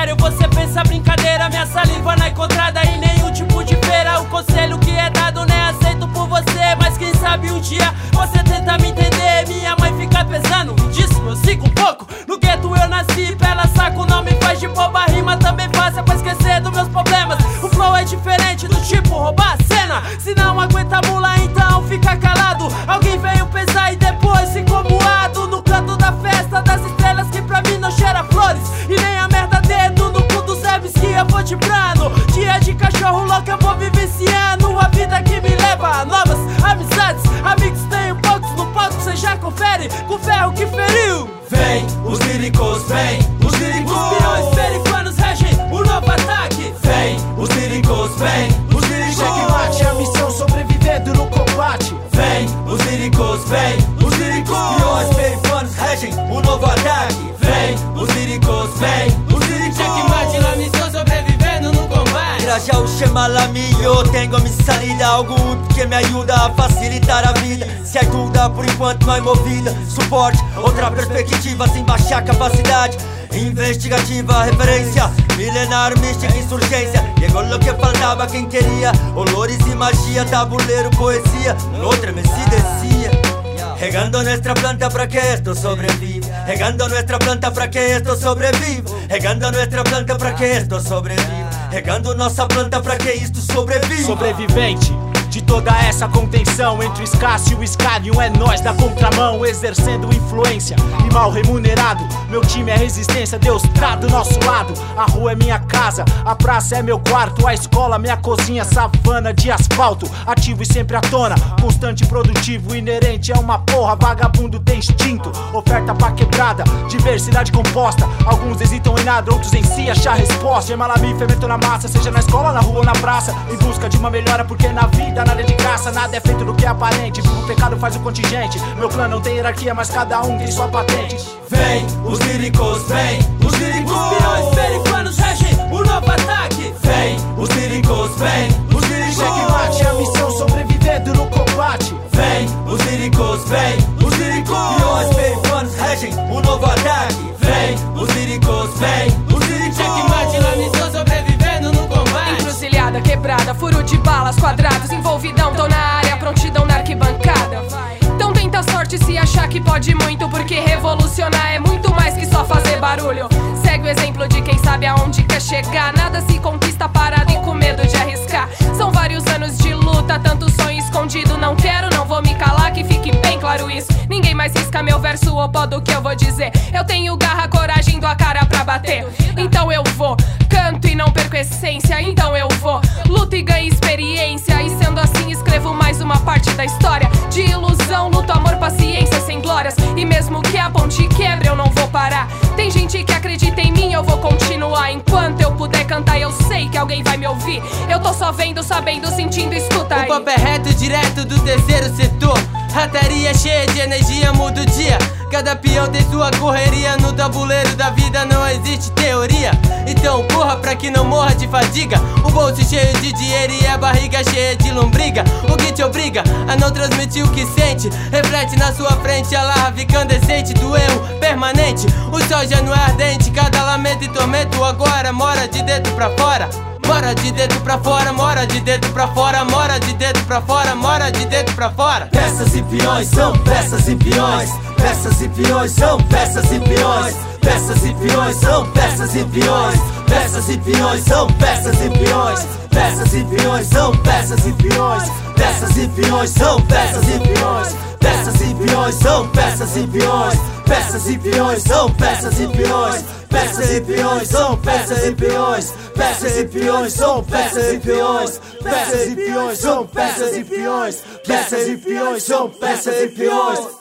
sério, você pensa brincadeira. Minha saliva não é encontrada em nenhum tipo de feira. O conselho que é dado não é aceito por você, mas quem sabe um dia você tenta me entender. Minha mãe fica pesando, disso eu sigo um pouco. No gueto eu nasci, pela saco não me faz de boba. Rima também fácil pra esquecer dos meus problemas. O flow é diferente do tipo roubar a cena. Se não aguenta a mula, então fica calado. Alguém veio pesar e depois ficou moado. No canto da festa das estrelas que pra mim não cheira flores, e nem a merda dedo no cu dos Eves que eu vou te brando. Dia de cachorro louco eu vou vivenciando a vida que me leva a novas amizades. Amigos tenho poucos no palco, cê já confere com o ferro que feriu. Vem, os líricos, vem, os líricos. Os peões perifanos regem o novo ataque. Vem, os líricos, vem, os líricos. Checkmate, a missão sobrevivendo no combate. Vem, os líricos, vem, os líricos. Os peões perifanos regem o novo ataque. Vem, os líricos, vem, os líricos. Checkmate, la missão sobrevivendo no combate. Gracias a Shemala mío, tengo mi salida, algo que me ayuda a facilitar a vida. Se ajuda por enquanto não é movida. Suporte, outra perspectiva sem baixar capacidade investigativa, referência milenar, mística, insurgência. Chegou lo que faltava quem queria. Olores e magia, tabuleiro, poesia. Outra me se descia. Regando nuestra planta para que esto sobreviva. Regando nuestra planta para que esto sobreviva. Regando nuestra planta para que esto sobreviva. Regando nossa planta para que isto sobreviva. Sobrevivente de toda essa contenção entre o escasso e o escárnio, é nós da contramão, exercendo influência e mal remunerado. Meu time é resistência, Deus tá do nosso lado. A rua é minha casa, a praça é meu quarto, a escola minha cozinha, savana de asfalto. Ativo e sempre à tona, constante e produtivo, inerente é uma porra, vagabundo tem instinto. Oferta pra quebrada, diversidade composta. Alguns hesitam em nada, outros em si achar resposta. Gemalami, fermento na massa, seja na escola, na rua ou na praça, em busca de uma melhora, porque na vida nada é de graça, nada é feito do que é aparente. O pecado faz o contingente. Meu clã não tem hierarquia, mas cada um tem sua patente. Vem, os líricos, vem, os líricos. Os peões perifanos regem o novo ataque. Vem, os líricos, vem, os líricos. Checkmate, a missão sobrevivendo no combate. Vem, os líricos, vem, os líricos. Peões perifanos regem um novo ataque. Vem, os líricos, vem, os líricos. Checkmate, la missão sobrevivendo no combate. Encruzilhada, quebrada, furo de balas, quadrados, envolvidão, tô na área, prontidão na arquibancada. Então tenta sorte se achar que pode muito, porque revolucionar é muito mais que só fazer barulho. Segue o exemplo de quem sabe aonde quer chegar. Nada se conquista parado e com medo de arriscar. São vários anos de luta, tanto sonho escondido. Não quero, não vou me calar, que fique bem claro isso. Ninguém mais risca meu verso ou pó do que eu vou dizer. Eu tenho garra, coragem, dou a cara pra bater. Então eu vou, canto e não perco essência. Então eu vou, luto e ganho experiência. E sendo assim escrevo mais uma parte da história. De ilusão, luto, amor, paciência, sem glórias. E mesmo que a ponte quebre eu não vou parar. Tem gente que acredita em mim, eu vou continuar. Enquanto eu puder cantar eu sei que alguém vai me ouvir. Eu tô só vendo, sabendo, sentindo, escuta aí. O papo é reto, direto do terceiro setor. Rataria cheia de energia, muda o dia. Cada peão tem sua correria. No tabuleiro da vida não existe teoria. Então corra pra que não morra de fadiga. O bolso cheio de dinheiro e a barriga cheia de lombriga. O que te obriga a não transmitir o que sente. Reflete na sua frente a larva incandescente do erro permanente. O sol já não é ardente, cada lamento e tormento agora mora de dentro pra fora. Mora de dentro pra fora, mora de dentro pra fora, mora de dentro pra fora, mora de dentro pra fora. Peças e peões são peças e peões. Peças e peões são peças e peões. Peças e peões são peças e peões. Peças e peões são peças e peões. Peças e peões são peças e peões. Peças e peões são peças e peões. Peças e peões são peças e peões. Peças e peões são peças e peões. Peças e peões são peças e peões. Peças e peões são peças e peões. Peças e peões são peças e peões. Peças e peões são peças e peões.